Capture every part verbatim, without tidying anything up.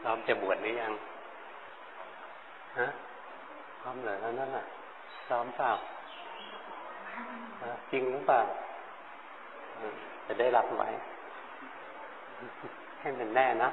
ร้อมจะบวชหรือยังฮะพร้อมเหรอแล้วนั่นน่ะซ้อมเปล่าจริงหรือเปล่าจะได้รับไว้ให้มันแน่นะ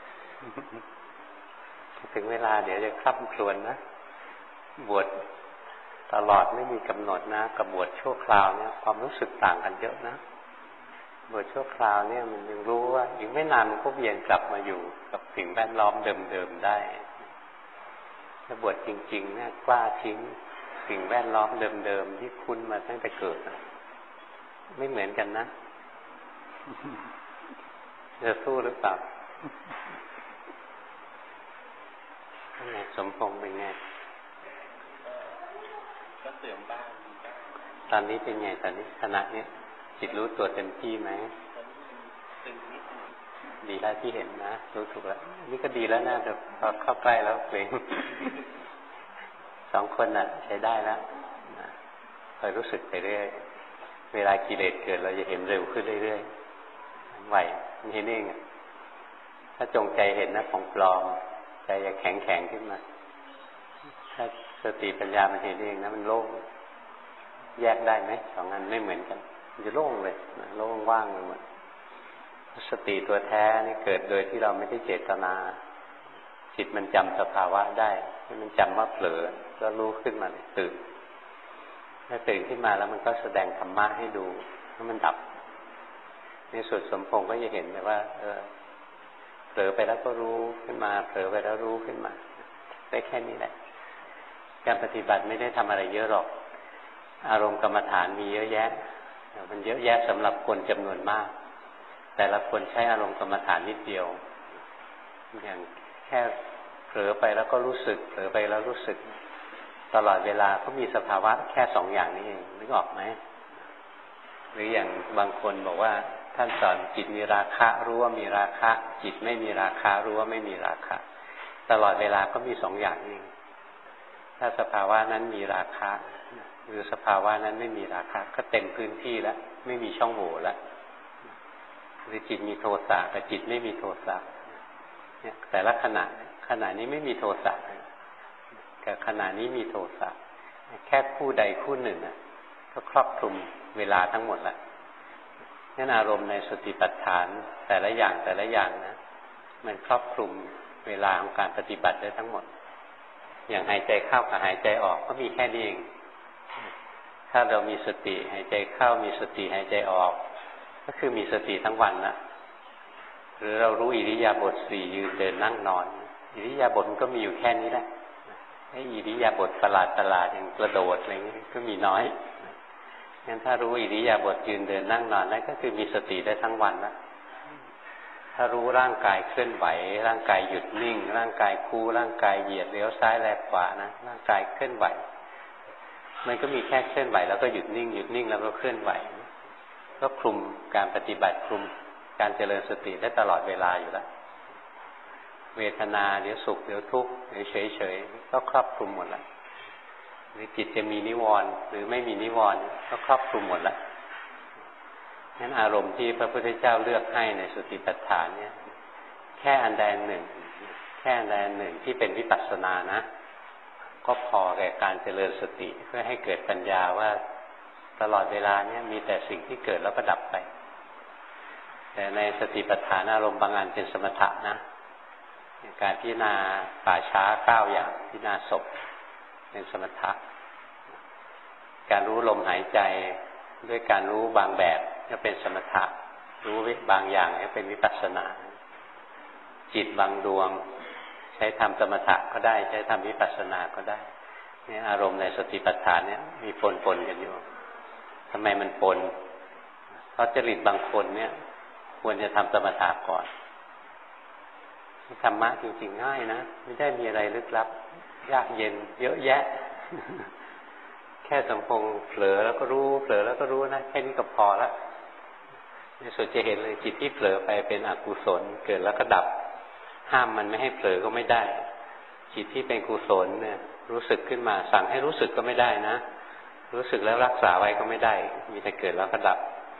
ถึงเวลาเดี๋ยวจะคร่ำครวญนะบวชตลอดไม่มีกำหนดนะกับบวชชั่วคราวเนี่ยความรู้สึกต่างกันเยอะนะบวชชั่วคราวเนี่ยมันยังรู้ว่าอีกไม่นานมันก็เวียนกลับมาอยู่กับสิ่งแวดล้อมเดิมๆได้ถ้าบวชจริงๆเนี่ยกล้าทิ้งสิ่งแวดล้อมเดิมๆที่คุ้นมาตั้งแต่เกิดนะไม่เหมือนกันนะจะสู้หรือเปล่าเป็นไงสมพงษ์เป็นไงก็เสื่อมบ้างตอนนี้เป็นไงตอนนี้ขณะนี้จิตรู้ตัวเต็มที่ไหมดีแล้วที่เห็นนะรู้ถูกแล้วนี่ก็ดีแล้วนะแต่พอเข้าใกล้แล้วเกรงสองคนน่ะใช้ได้แล้วนะคอยรู้สึกไปเรื่อยเวลากิเลสเกิดเราจะเห็นเร็วขึ้นเรื่อยๆไหวมันเห็นเองถ้าจงใจเห็นนะของปลอมใจจะแข็งแข็งขึ้นมาถ้าสติปัญญามันเห็นเองนะมันโล่งแยกได้ไหมสองอันไม่เหมือนกันมันจะโล่งเลยนะโล่งว่างไปหมดสติตัวแท้นี่เกิดโดยที่เราไม่ได้เจตนาจิตมันจำสภาวะได้มันจำว่าเผลอก็รู้ขึ้นมาเลยตื่นถ้าตื่นขึ้นมาแล้วมันก็แสดงธรรมะให้ดูแล้วมันดับในสุดสมพงษ์ก็จะเห็นเลยว่าเออเผลอไปแล้วก็รู้ขึ้นมาเผลอไปแล้วรู้ขึ้นมาได้แค่นี้แหละการปฏิบัติไม่ได้ทำอะไรเยอะหรอกอารมณ์กรรมฐานมีเยอะแยะมันเยอะแยะสำหรับคนจำนวนมากแต่ละคนใช้อารมณ์กรรมฐานนิดเดียวอย่างแค่เผลอไปแล้วก็รู้สึกเผลอไปแล้วรู้สึกตลอดเวลาก็มีสภาวะแค่สองอย่างนี้เองนึกออกไหมหรืออย่างบางคนบอกว่าท่านสอนจิตมีราคะรู้ว่ามีราคะจิตไม่มีราคะรู้ว่าไม่มีราคะตลอดเวลาก็มีสองอย่างนี้ถ้าสภาวะนั้นมีราคะหรือสภาวะนั้นไม่มีราคะก็เต็มพื้นที่แล้วไม่มีช่องโหว่แล้วหรือจิตมีโทสะกับจิตไม่มีโทสะเนี่ยแต่ละขณะขณะนี้ไม่มีโทสะกับขณะนี้มีโทสะแค่คู่ใดคู่หนึ่งอ่ะก็ครอบคลุมเวลาทั้งหมดแล้วนั่นอารมณ์ในสติปัฏฐานแต่ละอย่างแต่ละอย่างนะมันครอบคลุมเวลาของการปฏิบัติได้ทั้งหมดอย่างหายใจเข้ากับหายใจออกก็มีแค่นี้เองถ้าเรามีสติหายใจเข้ามีสติหายใจออกก็คือมีสติทั้งวันนะหรือเรารู้อิริยาบถสี่ยืนเดินนั่งนอนอิริยาบถมันก็มีอยู่แค่นี้แหละไอ้อิริยาบถประหลาดประหลาดอย่างกระโดดอะไรเงี้ยก็มีน้อยงั้นถ้ารู้อิริยาบถยืนเดินนั่งนอนนั่นก็คือมีสติได้ทั้งวันนะถ้ารู้ร่างกายเคลื่อนไหวร่างกายหยุดนิ่งร่างกายคู่ร่างกายเหยียดเลี้ยวซ้ายแลขวานะร่างกายเคลื่อนไหวมันก็มีแค่เคลื่อนไหวแล้วก็หยุดนิ่งหยุดนิ่งแล้วก็เคลื่อนไหวก็คลุมการปฏิบัติคลุมการเจริญสติได้ตลอดเวลาอยู่แล้วเวทนาเดี๋ยวสุขเดี๋ยวทุกข์เดี๋ยวเฉยๆก็ครอบคลุมหมดแล้วหรือจิตจะมีนิวรณ์หรือไม่มีนิวรณ์ก็ครอบคลุมหมดแล้วงั้นอารมณ์ที่พระพุทธเจ้าเลือกให้ในสติปัฏฐานเนี่ยแค่อันใดอันหนึ่งแค่อันใดอันหนึ่งที่เป็นวิปัสสนานะก็พอแก่การเจริญสติเพื่อให้เกิดปัญญาว่าตลอดเวลาเนี่ยมีแต่สิ่งที่เกิดแล้วก็ดับไปแต่ในสติปัฏฐานอารมณ์บางอันเป็นสมถะนะการพิจารณาป่าช้าเก้าอย่างพิจารณาศพเป็นสมถะการรู้ลมหายใจด้วยการรู้บางแบบก็เป็นสมถะรู้บางอย่างก็เป็นวิปัสสนาจิตบางดวงใช้ทำสมถะก็ได้ใช้ทำวิปัสสนาก็ได้นี่อารมณ์ในสติปัฏฐานเนี่ยมีปนปนกันอยู่ทำไมมันปนเพราะจริตบางคนเนี่ยควรจะทำสมถะก่อนธรรมะจริงๆง่ายนะไม่ได้มีอะไรลึกลับยากเย็นเยอะแยะแค่สัมพงเผลอแล้วก็รู้เผลอแล้วก็รู้นะแค่นี้ก็พอละในสุดจะเห็นเลยจิตที่เผลอไปเป็นอกุศลเกิดแล้วก็ดับห้ามมันไม่ให้เผลอก็ไม่ได้จิตที่เป็นกุศลเนี่ยรู้สึกขึ้นมาสั่งให้รู้สึกก็ไม่ได้นะรู้สึกแล้วรักษาไว้ก็ไม่ได้มีแต่เกิดแล้วก็ดับ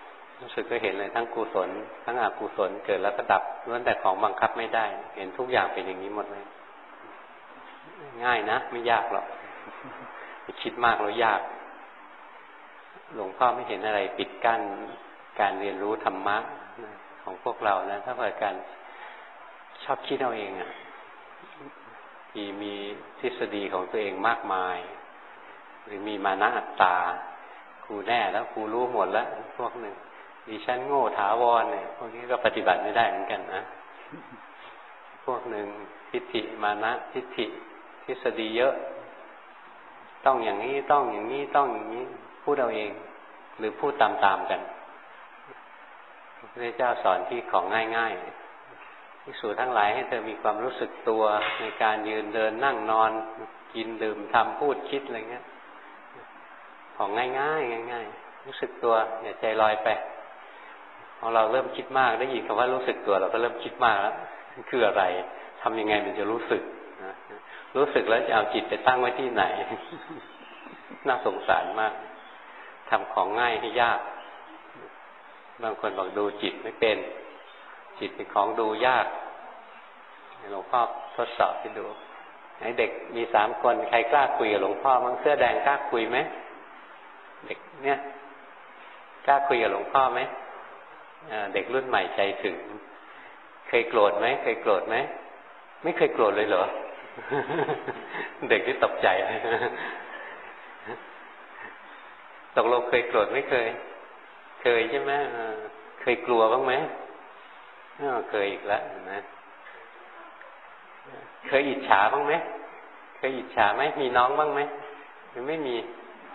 รู้สึกก็เห็นเลยทั้งกุศลทั้งอกุศลเกิดแล้วก็ดับล้วนแต่ของบังคับไม่ได้เห็นทุกอย่างเป็นอย่างนี้หมดเลยง่ายนะไม่ยากหรอกคิดมากแล้วยากหลวงพ่อไม่เห็นอะไรปิดกั้นการเรียนรู้ธรรมะของพวกเรานะถ้าเกิดการชอบคิดเอาเองอ่ะที่มีทฤษฎีของตัวเองมากมายหรือมีมานะอัตตาครูแน่แล้วครูรู้หมดแล้วพวกหนึ่งดิฉันโง่ถาวรเนี่ยพวกนี้ก็ปฏิบัติไม่ได้เหมือนกันนะพวกหนึ่งทิฏฐิมานะทิฏฐิทฤษฎีเยอะต้องอย่างนี้ต้องอย่างนี้ต้องอย่างนี้พูดเอาเองหรือพูดตามๆกันพระเจ้าสอนที่ของง่ายๆภิกษุทั้งหลายให้เธอมีความรู้สึกตัวในการยืนเดินนั่งนอนกินดื่มทำพูดคิดอะไรเงี้ยของง่ายๆง่ายๆรู้สึกตัวอย่าใจลอยไปพอเราเริ่มคิดมากได้ยินคำว่ารู้สึกตัวเราก็เริ่มคิดมากแล้วคืออะไรทำยังไงมันจะรู้สึกรู้สึกแล้วจะเอาจิตไปตั้งไว้ที่ไหนน่าสงสารมากทำของง่ายให้ยากบางคนบอกดูจิตไม่เป็นจิตเป็นของดูยากหลวงพ่อทดสอบให้ดูให้เด็กมีสามคนใครกล้าคุยกับหลวงพ่อมั้งเสื้อแดงกล้าคุยไหมเด็กเนี่ยกล้าคุยกับหลวงพ่อไหมเด็กรุ่นใหม่ใจถึงเคยโกรธไหมเคยโกรธไหมไม่เคยโกรธเลยเหรอเด็กที่ตกใจตกลงเคยโกรธไม่เคยเคยใช่ไหมเคยกลัวบ้างไหมเคยอีกแล้วนะเคยอิจฉาบ้างไหมเคยอิจฉาไหมมีน้องบ้างไหมหรือไม่มี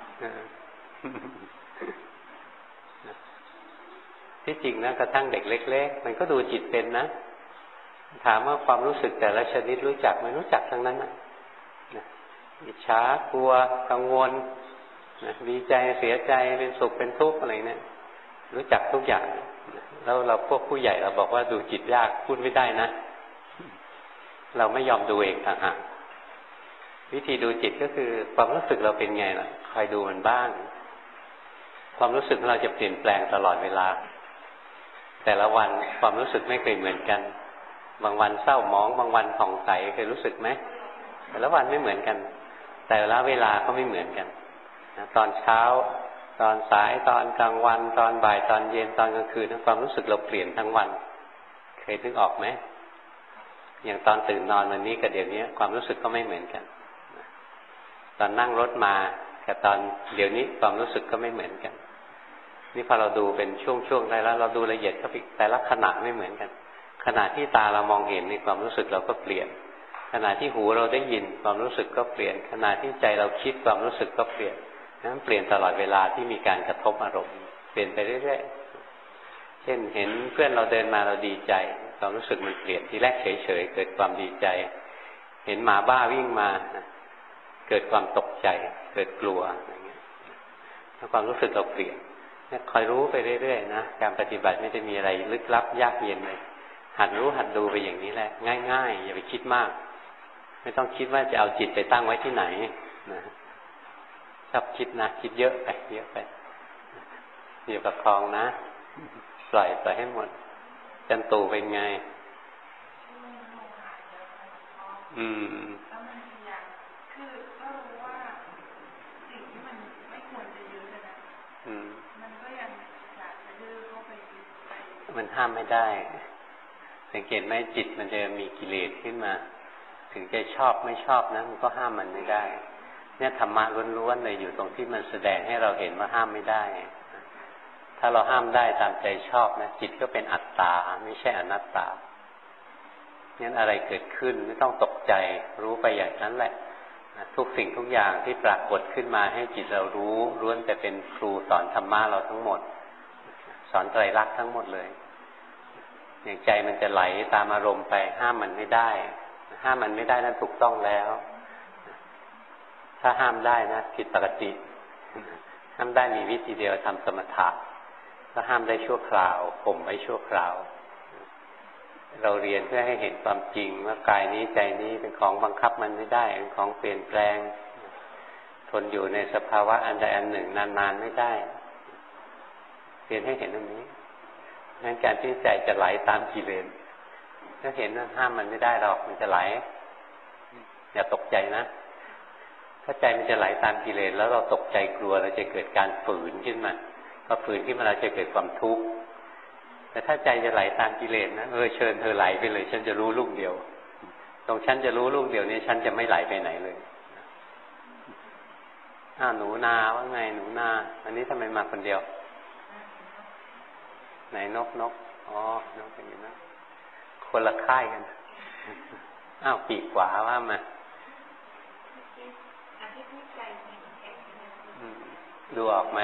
ที่จริงนะกระทั่งเด็กเล็กๆมันก็ดูจิตเป็นนะถามว่าความรู้สึกแต่ละชนิดรู้จักไหมรู้จักทั้งนั้นนะอิจฉากลัวกังวลนะดีใจเสียใจเป็นสุขเป็นทุกข์อะไรเนี่ยรู้จักทุกอย่างแล้วเราพวกผู้ใหญ่เราบอกว่าดูจิตยากพูดไม่ได้นะเราไม่ยอมดูเองต่างหากวิธีดูจิตก็คือความรู้สึกเราเป็นไงล่ะคอยดูมันบ้างความรู้สึกของเราจะเปลี่ยนแปลงตลอดเวลาแต่ละวันความรู้สึกไม่เคยเหมือนกันบางวันเศร้าหมองบางวันผ่องใสเคยรู้สึกไหมแต่ละวันไม่เหมือนกันแต่ละเวลาก็ไม่เหมือนกันตอนเช้าตอนสายตอนกลางวันตอนบ่ายตอนเย็นตอนกลางคืนความรู้สึกเราเปลี่ยนทั้งวันเคยนึกออกไหมอย่างตอนตื่นนอนวันนี้กับเดี๋ยวนี้ความรู้สึกก็ไม่เหมือนกันตอนนั่งรถมากับตอนเดี๋ยวนี้ความรู้สึกก็ไม่เหมือนกันนี่พอเราดูเป็นช่วงๆได้แล้วเราดูละเอียดเข้าไปแต่ละขณะไม่เหมือนกันขณะที่ตาเรามองเห็นในความรู้สึกเราก็เปลี่ยนขณะที่หูเราได้ยินความรู้สึกก็เปลี่ยนขณะที่ใจเราคิดความรู้สึกก็เปลี่ยนนั้นเปลี่ยนตลอดเวลาที่มีการกระทบอารมณ์เปลี่ยนไปเรื่อยๆเช่นเห็นเพื่อนเราเดินมาเราดีใจความรู้สึกมันเปลี่ยนทีแรกเฉยๆเกิดความดีใจเห็นหมาบ้าวิ่งมาเกิดความตกใจเกิดกลัวอะไรเงี้ยแล้วความรู้สึกเราเปลี่ยนเนี่ยคอยรู้ไปเรื่อยๆนะการปฏิบัติไม่ได้มีอะไรลึกลับยากเย็นเลยหัดรู้หัดดูไปอย่างนี้แหละง่ายๆอย่าไปคิดมากไม่ต้องคิดว่าจะเอาจิตไปตั้งไว้ที่ไหนนะชอบคิดนะคิดเยอะไปเยอะไปอย่าประคองนะปล่อยปล่อยให้หมดจันตูเป็นไงอืมคือก็รู้ว่าสิ่งที่มันไม่ควรจะยื้อนะมันก็ยังอยากจะยื้อเข้าไปไปมันห้ามไม่ได้สังเกตไหมจิตมันจะมีกิเลสขึ้นมาถึงจะชอบไม่ชอบนะมันก็ห้ามมันไม่ได้เนี่ยธรรมะล้วนๆเลยอยู่ตรงที่มันแสดงให้เราเห็นว่าห้ามไม่ได้ถ้าเราห้ามได้ตามใจชอบนะจิตก็เป็นอัตตาไม่ใช่อนัตตางั้นอะไรเกิดขึ้นไม่ต้องตกใจรู้ไปอย่างนั้นแหละทุกสิ่งทุกอย่างที่ปรากฏขึ้นมาให้จิตเรารู้ล้วนแต่เป็นครูสอนธรรมะเราทั้งหมดสอนไตรลักษณ์ทั้งหมดเลยอย่างใจมันจะไหลตามอารมณ์ไปห้ามมันไม่ได้ห้ามมันไม่ได้นั้นถูกต้องแล้วถ้าห้ามได้นะผิดปกติห้ามได้มีวิธีเดียวทำสมถะก็ห้ามได้ชั่วคราวข่มไว้ชั่วคราวเราเรียนเพื่อให้เห็นความจริงว่ากายนี้ใจนี้เป็นของบังคับมันไม่ได้เป็นของเปลี่ยนแปลงทนอยู่ในสภาวะอันใดอันหนึ่งนานๆไม่ได้เรียนให้เห็นตรงนี้งั้นการที่ใจจะไหลตามกิเลสถ้าเห็นว่าห้ามมันไม่ได้หรอกมันจะไหลอย่าตกใจนะถ้าใจมันจะไหลตามกิเลสแล้วเราตกใจกลัวเราจะเกิดการฝืนขึ้นมาพอฝืนขึ้นมาเราจะเกิดความทุกข์แต่ถ้าใจจะไหลตามกิเลสนะเออเชิญเธอไหลไปเลยฉันจะรู้ลูกเดียวตรงฉันจะรู้ลูกเดียวนี้ฉันจะไม่ไหลไปไหนเลยอ้าวหนูนาว่าไงหนูนาอันนี้ทำไมมาคนเดียวไหนนกนกอ๋อนกเป็นอย่างนั้นคนละค่ายกันอ้าวปีกขวาว่ามาดูออกไหม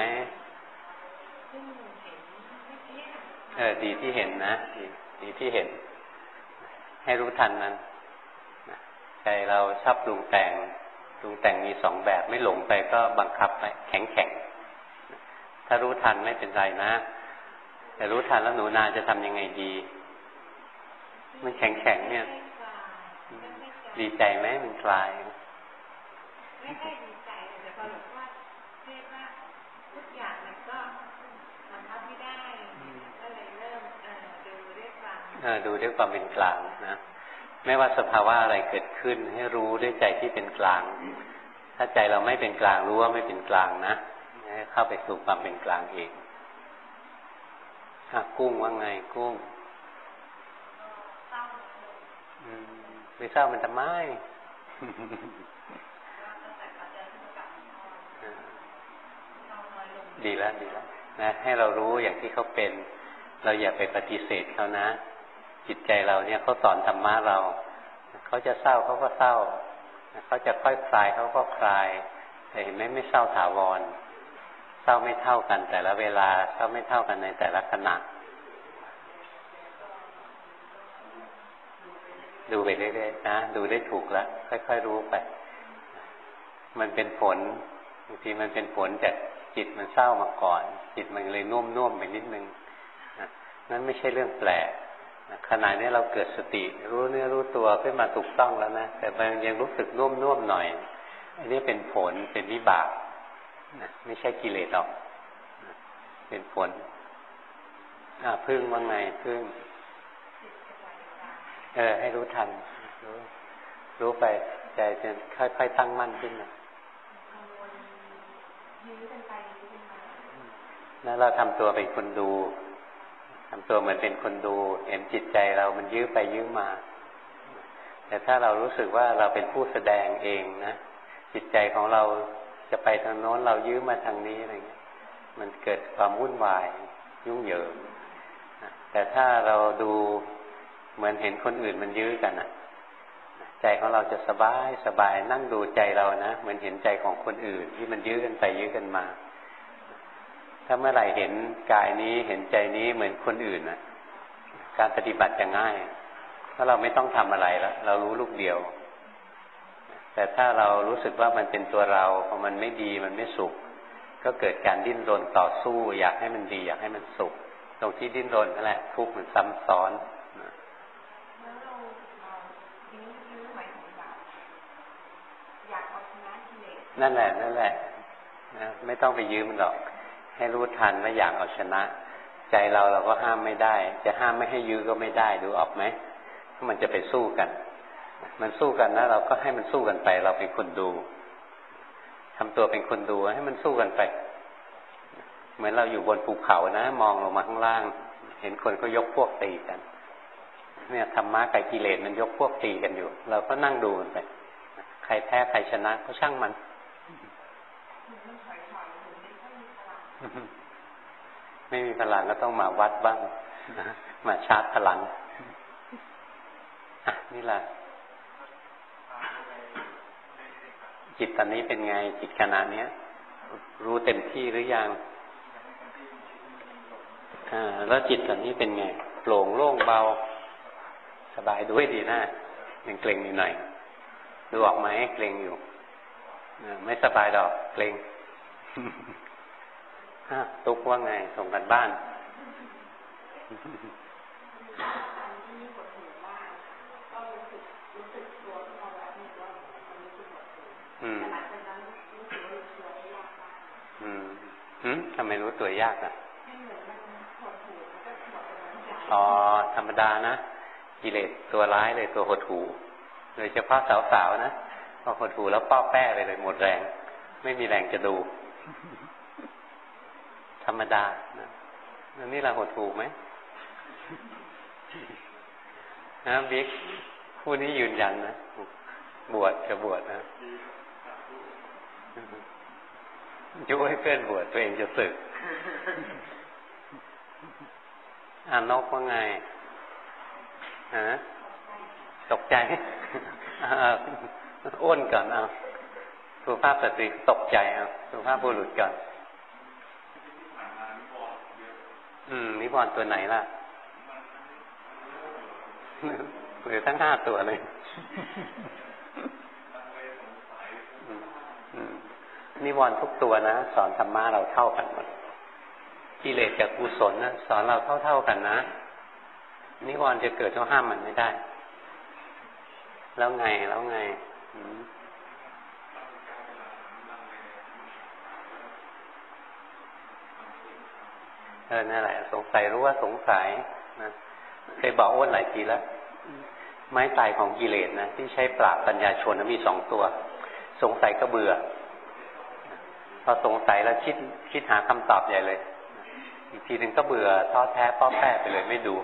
เออดีที่เห็นนะดีดีที่เห็นให้รู้ทันมันใจเราชอบปรุงแต่งปรุงแต่งมีสองแบบไม่หลงไปก็บังคับไปแข็งแข็งถ้ารู้ทันไม่เป็นไรนะแต่รู้ทันแล้วหนูนาจะทำยังไงดีมันแข็งแข็งเนี่ยดีใจไหมมันคลายไม่ได้ดีใจแต่พอหลวงพ่อเทศว่าทุกอย่างมันก็บังคับไม่ได้ก็เลยเริ่มดูด้วยความเออดูด้วยความเป็นกลางนะไม่ว่าสภาวะอะไรเกิดขึ้นให้รู้ด้วยใจที่เป็นกลางถ้าใจเราไม่เป็นกลางรู้ว่าไม่เป็นกลางนะให้เข้าไปสู่ความเป็นกลางเองกุ้งว่าไงกุ้งไม่เศร้ามันทำไมดีแล้วดีแล้วนะให้เรารู้อย่างที่เขาเป็นเราอย่าไปปฏิเสธเขานะจิตใจเราเนี่ยเขาสอนธรรมะเราเขาจะเศร้าเขาก็เศร้าเขาจะค่อยคลายเขาก็คลายแต่เห็นไหมไม่เศร้าถาวรเศร้าไม่เท่ากันแต่ละเวลาเศร้าไม่เท่ากันในแต่ละขณะดูไปเรื่อยๆนะดูได้ถูกแล้วค่อยๆรู้ไปมันเป็นผลบางทีมันเป็นผลจากจิตมันเศร้ามาก่อนจิตมันเลยนุ่มๆไปนิดนึงนะนั่นไม่ใช่เรื่องแปลกนะขณะนี้เราเกิดสติรู้เนื้อรู้ตัวขึ้นมาถูกต้องแล้วนะแต่มันยังรู้สึกนุ่มๆหน่อยอันนี้เป็นผลเป็นวิบากนะไม่ใช่กิเลสหรอกนะเป็นผลอ่าพึ่งว่าไงพึ่งเออให้รู้ทันรู้รู้ไปใจจะค่อยๆตั้งมั่นขึ้นนะนั่นเราทำตัวเป็นคนดูทำตัวเหมือนเป็นคนดูเห็นจิตใจเรามันยื้อไปยื้อมาแต่ถ้าเรารู้สึกว่าเราเป็นผู้แสดงเองนะจิตใจของเราจะไปทางโน้นเรายื้อมาทางนี้อะไรเงี้ยมันเกิดความวุ่นวายยุ่งเหยิงแต่ถ้าเราดูเหมือนเห็นคนอื่นมันยื้อกันอ่ะใจของเราจะสบายสบายนั่งดูใจเรานะเหมือนเห็นใจของคนอื่นที่มันยื้อกันไปยื้อกันมาถ้าเมื่อไหร่เห็นกายนี้เห็นใจนี้เหมือนคนอื่นน่ะการปฏิบัติจะง่ายเพราะเราไม่ต้องทำอะไรแล้วเรารู้ลูกเดียวแต่ถ้าเรารู้สึกว่ามันเป็นตัวเราพอมันไม่ดีมันไม่สุขก็เกิดการดิ้นรนต่อสู้อยากให้มันดีอยากให้มันสุขตรงที่ดิ้นรนนั่นแหละทุกข์มันซ้ำซ้อนนั่นแหละนั่นแหละนะไม่ต้องไปยืมมันหรอกให้รู้ทันว่าอยากเอาชนะใจเราเราก็ห้ามไม่ได้จะห้ามไม่ให้ยื้อก็ไม่ได้ดูออกไหมมันจะไปสู้กันมันสู้กันนะเราก็ให้มันสู้กันไปเราเป็นคนดูทำตัวเป็นคนดูให้มันสู้กันไปเหมือนเราอยู่บนภูเขานะมองลงมาข้างล่างเห็นคนก็ยกพวกตีกันเนี่ยธรรมะกับกิเลสมันยกพวกตีกันอยู่เราก็นั่งดูมันไปใครแพ้ใครชนะก็ช่างมันไม่มีพลังก็ต้องมาวัดบ้างมาชาร์จพลังนี่แหละจิตตอนนี้เป็นไงจิตขณะนี้รู้เต็มที่หรือยังอ่าแล้วจิตตอนนี้เป็นไงโปร่งโล่งเบาสบายด้วยดีนะยังเกร็งอยู่หน่อยดูออกไหมเกร็งอยู่ไม่สบายดอกเกร็งตุ๊กว่าไงส่งกันบ้านอืมอืมหืมทำไมรู้ตัวยากอ่ะอ๋อธรรมดานะกิเลสตัวร้ายเลยตัวหดหู่โดยเฉพาะสาวๆนะพอหดหู่แล้วป้อแป้ไปเลยหมดแรงไม่มีแรงจะดูธรรมดานะแล้วนี่เราหดหู่ไหมนะบิ๊กผู้นี้ยืนยันนะบวชจะบวชนะยุให้เพื่อนบวชตัวเองจะสึกอ่านนกว่าไงฮะตกใจอ้วนก่อนเอาสุภาพสตรีตกใจเอาสุภาพบุรุษก่อนอืมนิวรณ์ตัวไหนล่ะหรือทั้งห้าตัวเลยนิวรณ์ทุกตัวนะสอนธรรมะเราเท่ากันหมดกิเลสกับกุศลนะสอนเราเท่าๆกันนะนิวรณ์จะเกิดเราห้ามมันไม่ได้แล้วไงแล้วไงเออนั่นแหละสงสัยรู้ว่าสงสัยนะเคยบอกอ้วนหลายทีแล้วไม้ตายของกิเลสนะที่ใช้ปราบปัญญาชนนะมีสองตัวสงสัยก็เบื่อพอสงสัยแล้วคิดคิดหาคำตอบใหญ่เลยอีกทีหนึ่งก็เบื่อท้อแท้ป้อแป้ไปเลยไม่ดู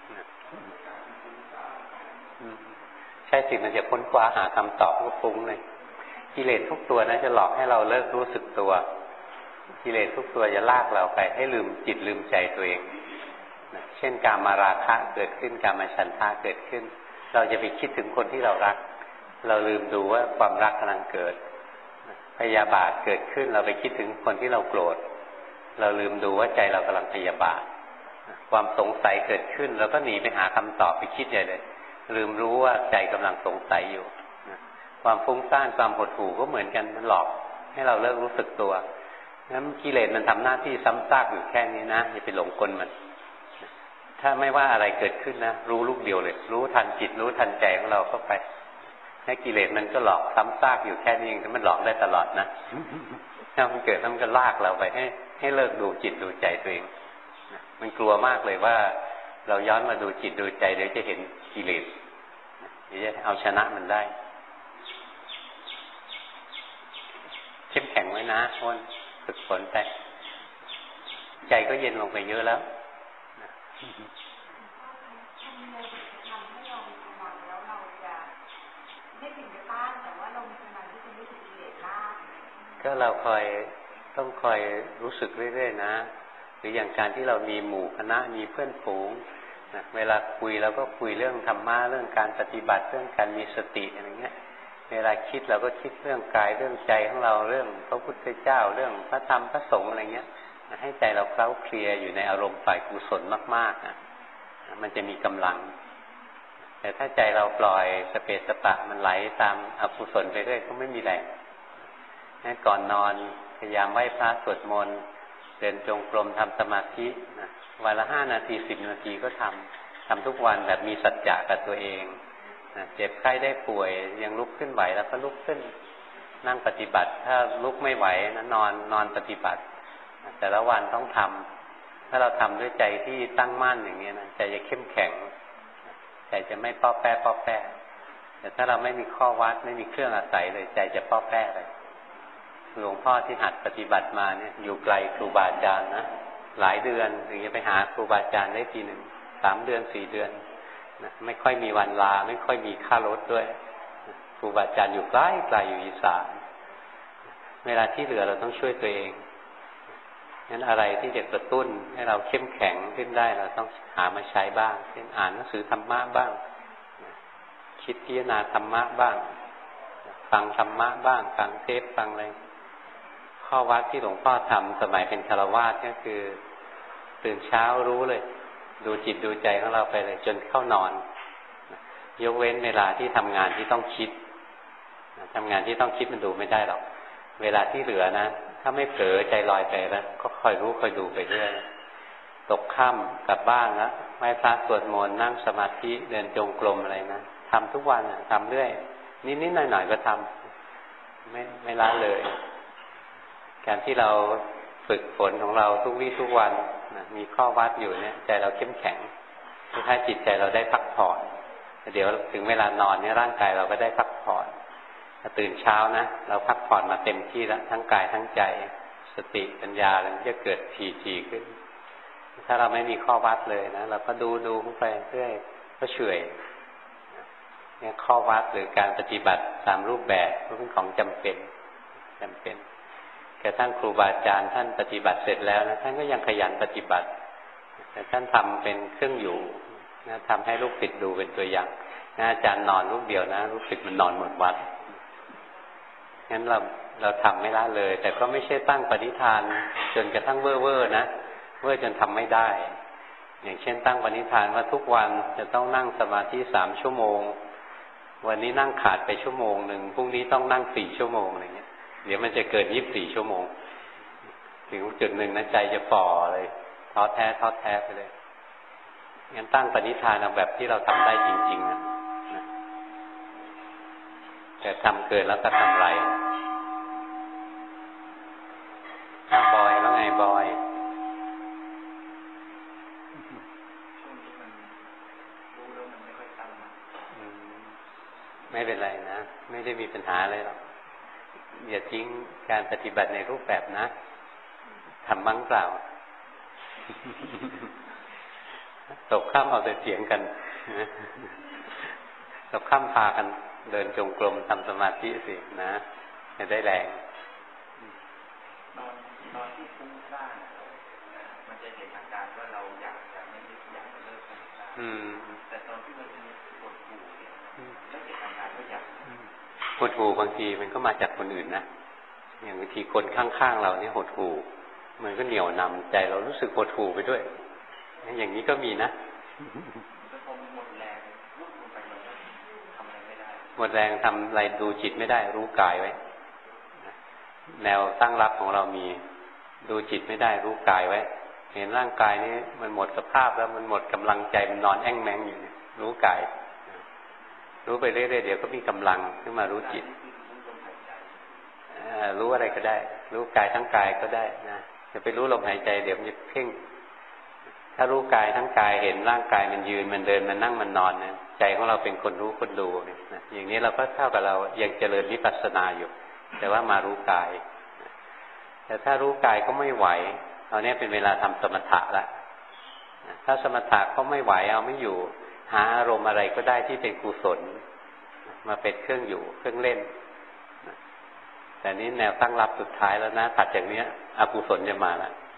ใช่สิมันจะค้นคว้าหาคำตอบก็ฟุ้งเลยกิเลสทุกตัวนะจะหลอกให้เราเลิกรู้สึกตัวกิเลสทุกตัวจะลากเราไปให้ลืมจิตลืมใจตัวเองเช่นกามาราคะเกิดขึ้นกามาฉันทะเกิดขึ้นเราจะไปคิดถึงคนที่เรารักเราลืมดูว่าความรักกำลังเกิดพยาบาทเกิดขึ้นเราไปคิดถึงคนที่เราโกรธเราลืมดูว่าใจเรากำลังพยาบาทความสงสัยเกิดขึ้นเราก็หนีไปหาคำตอบไปคิดใหญ่เลยลืมรู้ว่าใจกำลังสงสัยอยู่ความฟุ้งซ่านความหดหู่ก็เหมือนกันมันหลอกให้เราเลิกรู้สึกตัวงั้นกิเลสมันทำหน้าที่ซ้ำซากอยู่แค่นี้นะอย่าไปหลงกลมันถ้าไม่ว่าอะไรเกิดขึ้นนะรู้ลูกเดียวเลยรู้ทันจิตรู้ทันใจของเราเข้าไปให้กิเลสมันก็หลอกซ้ำซากอยู่แค่นี้เองแต่มันหลอกได้ตลอดนะถ้ามันเกิดมันก็ลากเราไปให้ให้เลิกดูจิตดูใจตัวเองมันกลัวมากเลยว่าเราย้อนมาดูจิตดูใจเดี๋ยวจะเห็นกิเลสเดี๋ยวจะเอาชนะมันได้เข้มแข็งไว้นะคนฝึกฝนไปใจก็เย็นลงไปเยอะแล้วก็เราคอยต้องคอยรู้สึกเรื่อยๆนะหรืออย่างการที่เรามีหมู่คณะมีเพื่อนฝูงนะเวลาคุยเราก็คุยเรื่องธรรมะเรื่องการปฏิบัติเรื่องการมีสติอะไรเงี้ยเวลาคิดเราก็คิดเรื่องกายเรื่องใจของเราเรื่องพระพุทธเจ้าเรื่องพระธรรมพระสงฆ์อะไรเงี้ยให้ใจเราเคล้าเคลียอยู่ในอารมณ์ฝ่ายกุศลมากๆนะมันจะมีกำลังแต่ถ้าใจเราปล่อยสเปสปะมันไหลตามอกุศลไปเรื่อยก็ไม่มีแรงงั้นก่อนนอนพยายามไหว้พระสวดมนต์เดินจงกรมทำสมาธินะวันละห้านาทีสิบนาทีก็ทำทำทุกวันแบบมีสัจจะกับตัวเองนะเจ็บไข้ได้ป่วยยังลุกขึ้นไหวแล้วก็ลุกขึ้นนั่งปฏิบัติถ้าลุกไม่ไหวนะนอนนอนปฏิบัติแต่ละวันต้องทำถ้าเราทำด้วยใจที่ตั้งมั่นอย่างนี้นะใจจะเข้มแข็งใจจะไม่ป้อแป้ป้อแป้แต่ถ้าเราไม่มีข้อวัดไม่มีเครื่องอาศัยเลยใจจะป้อแป้เลยหลวงพ่อที่หัดปฏิบัติมาเนี่ยอยู่ไกลครูบาอาจารย์นะหลายเดือนถึงจะไปหาครูบาอาจารย์ได้ทีหนึ่งสามเดือนสี่เดือนนะไม่ค่อยมีวันลาไม่ค่อยมีค่ารถด้วยครูบาอาจารย์อยู่ใกล้ไกลอยู่อีสานเวลาที่เหลือเราต้องช่วยตัวเองงั้นอะไรที่จะกระตุ้นให้เราเข้มแข็งขึ้นได้เราต้องหามาใช้บ้างเช่นอ่านหนังสือธรรมะบ้างคิดพิจารณาธรรมะบ้างฟังธรรมะบ้างฟังเทปฟังอะไรข้อวัดที่หลวงพ่อทำสมัยเป็นฆราวาสก็คือตื่นเช้ารู้เลยดูจิตดูใจของเราไปเลยจนเข้านอนยกเว้นเวลาที่ทำงานที่ต้องคิดทำงานที่ต้องคิดมันดูไม่ได้หรอกเวลาที่เหลือนะถ้าไม่เผลอใจลอยไปแล้วก็คอยรู้คอยดูไปเรื่อยตกค่ำกลับบ้านแล้วไหว้พระสวดมนต์นั่งสมาธิเดินจงกรมอะไรนะทำทุกวันทำเรื่อยนิดๆหน่อยๆก็ทำไม่ไม่ละเลยการที่เราฝึกฝนของเราทุกวี่ทุกวันนะมีข้อวัดอยู่เนี่ยใจเราเข้มแข็งถ้าจิตใจเราได้พักผ่อนเดี๋ยวถึงเวลานอนเนี่ยร่างกายเราก็ได้พักผ่อนตื่นเช้านะเราพักผ่อนมาเต็มที่แล้วทั้งกายทั้งใจสติปัญญามันจะเกิดถี่ๆขึ้นถ้าเราไม่มีข้อวัดเลยนะเราก็ดูดูไปเรื่อยก็เฉยเนี่ยข้อวัดหรือการปฏิบัติตามรูปแบบเป็นของจำเป็นจำเป็นแก่ท่านครูบาอาจารย์ท่านปฏิบัติเสร็จแล้วนะท่านก็ยังขยันปฏิบัติแต่ท่านทำเป็นเครื่องอยู่นะทำให้ลูกศิษย์ดูเป็นตัวอย่างนะอาจารย์นอนรูปเดียวนะลูกศิษย์มันนอนหมดวัดงั้นเราเราทำไม่ละเลยแต่ก็ไม่ใช่ตั้งปณิธานจนกระทั่งเว่อร์ๆนะเว่อร์จนทำไม่ได้อย่างเช่นตั้งปณิธานว่าทุกวันจะต้องนั่งสมาธิสามชั่วโมงวันนี้นั่งขาดไปชั่วโมงหนึ่งพรุ่งนี้ต้องนั่งสี่ชั่วโมงอะไรเงี้ยเดี๋ยวมันจะเกินยี่สิบสี่ชั่วโมงถึงจุดหนึ่งนะใจจะฝ่อเลยท้อแท้ท้อแท้ไปเลยงั้นตั้งปณิธานเอาแบบที่เราทำได้จริงๆนะแต่ทำเกินแล้วก็ทำไรบอยแล้วไงบอยไม่เป็นไรนะไม่ได้มีปัญหาอะไรหรอกอย่าทิ้งการปฏิบัติในรูปแบบนะทำบ้างเปล่าตกค่ำเอาแต่เสียงกันตกค่ำพากันเดินจงกรมทำสมาธิสินะจะได้แรงตอนตอนที่ฟุ้งซ่านมันจะเห็นอาการว่าเราอยากจะไม่อยากจะเลิกฟุ้งซ่านแต่ตอนที่มันมีปวดหูเนี่ยก็เห็นอาการว่าอยากปวดหูบางทีมันก็มาจากคนอื่นนะอย่างบางทีคนข้างๆเราเนี่ยหดหูมันก็เหนี่ยวนำใจเรารู้สึกหดหูไปด้วยอย่างนี้ก็มีนะหมดแรงลุกลงไปเราทำอะไรไม่ได้หมดแรงทำอะไรดูจิตไม่ได้รู้กายไว้แนวตั้งรับของเรามีดูจิตไม่ได้รู้กายไว้เห็นร่างกายนี้มันหมดสภาพแล้วมันหมดกำลังใจมันนอนแอ่งแมงอยู่เนี่ยรู้กายรู้ไปเรื่อยๆเดี๋ยวก็มีกำลังขึ้นมารู้จิตรู้อะไรก็ได้รู้กายทั้งกายก็ได้นะจะไปรู้ลมหายใจเดี๋ยวมันจะเพ่งถ้ารู้กายทั้งกายเห็นร่างกายมันยืนมันเดินมันนั่งมันนอนนะใจของเราเป็นคนรู้คนดูนะอย่างนี้เราก็เท่ากับเรายังเจริญวิปัสสนาอยู่แต่ว่ามารู้กายแต่ถ้ารู้กายก็ไม่ไหวเอาเนี้ยเป็นเวลาทำสมถะละถ้าสมถะก็ไม่ไหวเอาไม่อยู่หาอารมณ์อะไรก็ได้ที่เป็นกุศลมาเป็นเครื่องอยู่เครื่องเล่นแต่นี้แนวตั้งรับสุดท้ายแล้วนะถัดจากนี้อกุศลจะมาละ